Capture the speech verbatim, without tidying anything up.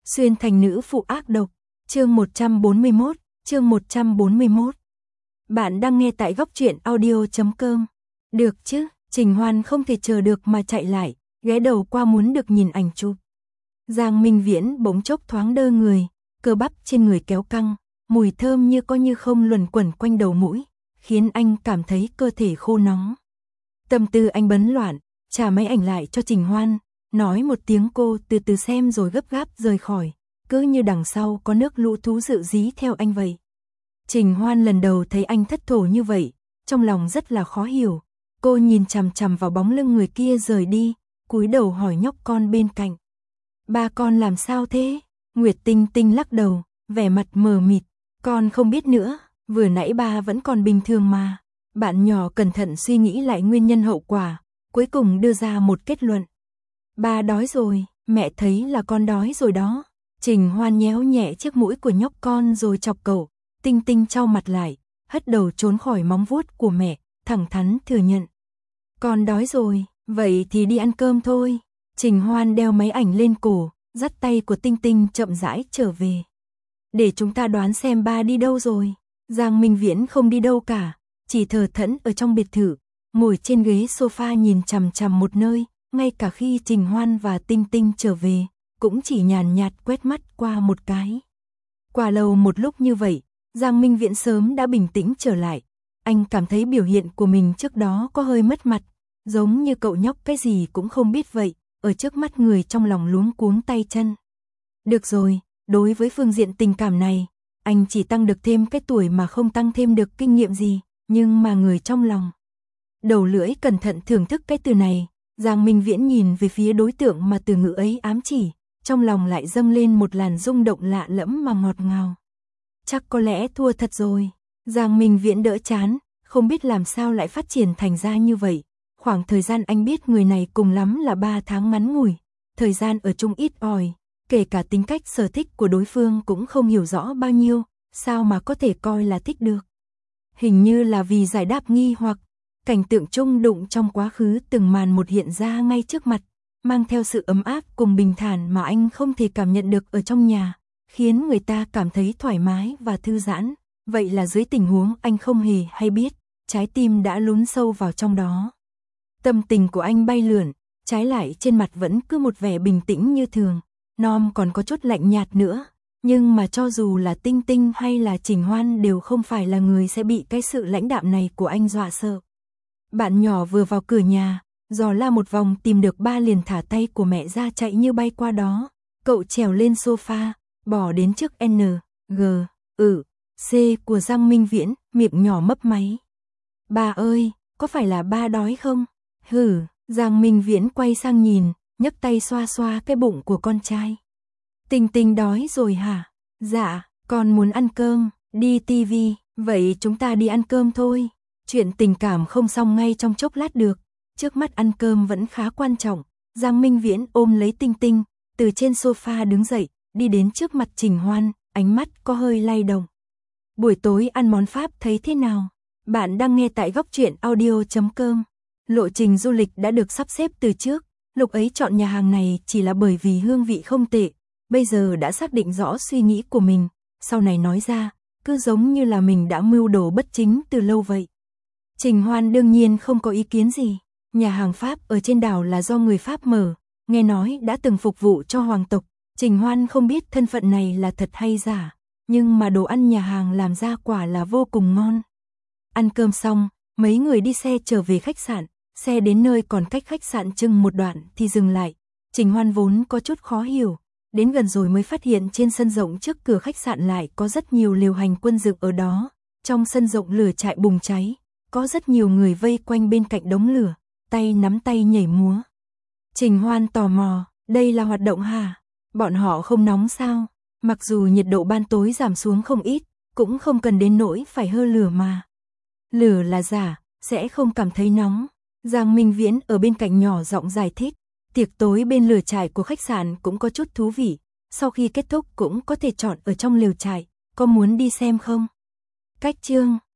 Xuyên thành nữ phụ ác độc, chương một trăm bốn mươi mốt, chương một trăm bốn mươi mốt. Bạn đang nghe tại góc truyện audio chấm com. Được chứ, Trình Hoan không thể chờ được mà chạy lại, ghé đầu qua muốn được nhìn ảnh chụp. Giang Minh Viễn bỗng chốc thoáng đơ người, cơ bắp trên người kéo căng, mùi thơm như có như không luẩn quẩn quanh đầu mũi, khiến anh cảm thấy cơ thể khô nóng. Tâm tư anh bấn loạn, trả máy ảnh lại cho Trình Hoan, nói một tiếng cô từ từ xem rồi gấp gáp rời khỏi, cứ như đằng sau có nước lũ thú dự dí theo anh vậy. Trình Hoan lần đầu thấy anh thất thổ như vậy, trong lòng rất là khó hiểu. Cô nhìn chằm chằm vào bóng lưng người kia rời đi, cúi đầu hỏi nhóc con bên cạnh. Ba con làm sao thế? Nguyệt Tinh Tinh lắc đầu, vẻ mặt mờ mịt. Con không biết nữa, vừa nãy ba vẫn còn bình thường mà. Bạn nhỏ cẩn thận suy nghĩ lại nguyên nhân hậu quả, cuối cùng đưa ra một kết luận. Ba đói rồi, mẹ thấy là con đói rồi đó. Trình Hoan nhéo nhẹ chiếc mũi của nhóc con rồi chọc cậu. Tinh Tinh trao mặt lại, hất đầu trốn khỏi móng vuốt của mẹ, thẳng thắn thừa nhận. Con đói rồi, vậy thì đi ăn cơm thôi. Trình Hoan đeo máy ảnh lên cổ, dắt tay của Tinh Tinh chậm rãi trở về. Để chúng ta đoán xem ba đi đâu rồi. Giang Minh Viễn không đi đâu cả, chỉ thờ thẫn ở trong biệt thự, ngồi trên ghế sofa nhìn chằm chằm một nơi, ngay cả khi Trình Hoan và Tinh Tinh trở về, cũng chỉ nhàn nhạt quét mắt qua một cái. Qua lâu một lúc như vậy, Giang Minh Viễn sớm đã bình tĩnh trở lại. Anh cảm thấy biểu hiện của mình trước đó có hơi mất mặt, giống như cậu nhóc cái gì cũng không biết vậy, ở trước mắt người trong lòng luống cuống tay chân. Được rồi, đối với phương diện tình cảm này, anh chỉ tăng được thêm cái tuổi mà không tăng thêm được kinh nghiệm gì, nhưng mà người trong lòng. Đầu lưỡi cẩn thận thưởng thức cái từ này, Giang Minh Viễn nhìn về phía đối tượng mà từ ngữ ấy ám chỉ, trong lòng lại dâng lên một làn rung động lạ lẫm mà ngọt ngào. Chắc có lẽ thua thật rồi. Giang Minh Viễn đỡ chán, không biết làm sao lại phát triển thành ra như vậy. Khoảng thời gian anh biết người này cùng lắm là ba tháng ngắn ngủi, thời gian ở chung ít ỏi, kể cả tính cách sở thích của đối phương cũng không hiểu rõ bao nhiêu, sao mà có thể coi là thích được. Hình như là vì giải đáp nghi hoặc, cảnh tượng chung đụng trong quá khứ từng màn một hiện ra ngay trước mặt, mang theo sự ấm áp cùng bình thản mà anh không thể cảm nhận được ở trong nhà, khiến người ta cảm thấy thoải mái và thư giãn. Vậy là dưới tình huống anh không hề hay biết, trái tim đã lún sâu vào trong đó. Tâm tình của anh bay lượn, trái lại trên mặt vẫn cứ một vẻ bình tĩnh như thường, Nom còn có chút lạnh nhạt nữa, nhưng mà cho dù là Tinh Tinh hay là Trình Hoan đều không phải là người sẽ bị cái sự lãnh đạm này của anh dọa sợ. Bạn nhỏ vừa vào cửa nhà, dò la một vòng tìm được ba liền thả tay của mẹ ra chạy như bay qua đó, cậu trèo lên sofa, bỏ đến trước N, G, ừ, C của Giang Minh Viễn, miệng nhỏ mấp máy. Ba ơi, có phải là ba đói không? Hừ, Giang Minh Viễn quay sang nhìn, nhấc tay xoa xoa cái bụng của con trai. Tinh Tinh đói rồi hả? Dạ, con muốn ăn cơm, đi tivi, vậy chúng ta đi ăn cơm thôi. Chuyện tình cảm không xong ngay trong chốc lát được, trước mắt ăn cơm vẫn khá quan trọng. Giang Minh Viễn ôm lấy Tinh Tinh, từ trên sofa đứng dậy, đi đến trước mặt Trình Hoan, ánh mắt có hơi lay động. Buổi tối ăn món Pháp thấy thế nào? Bạn đang nghe tại góc truyện audio chấm com. Lộ trình du lịch đã được sắp xếp từ trước, lúc ấy chọn nhà hàng này chỉ là bởi vì hương vị không tệ, bây giờ đã xác định rõ suy nghĩ của mình, sau này nói ra, cứ giống như là mình đã mưu đồ bất chính từ lâu vậy. Trình Hoan đương nhiên không có ý kiến gì, nhà hàng Pháp ở trên đảo là do người Pháp mở, nghe nói đã từng phục vụ cho hoàng tộc, Trình Hoan không biết thân phận này là thật hay giả, nhưng mà đồ ăn nhà hàng làm ra quả là vô cùng ngon. Ăn cơm xong, mấy người đi xe trở về khách sạn, xe đến nơi còn cách khách sạn chừng một đoạn thì dừng lại. Trình Hoan vốn có chút khó hiểu, đến gần rồi mới phát hiện trên sân rộng trước cửa khách sạn lại có rất nhiều lều hành quân dựng ở đó. Trong sân rộng lửa trại bùng cháy, có rất nhiều người vây quanh bên cạnh đống lửa, tay nắm tay nhảy múa. Trình Hoan tò mò, đây là hoạt động hả? Bọn họ không nóng sao? Mặc dù nhiệt độ ban tối giảm xuống không ít, cũng không cần đến nỗi phải hơ lửa mà. Lửa là giả, sẽ không cảm thấy nóng. Giang Minh Viễn ở bên cạnh nhỏ giọng giải thích, tiệc tối bên lửa trại của khách sạn cũng có chút thú vị, sau khi kết thúc cũng có thể chọn ở trong lều trại, có muốn đi xem không? Cách chương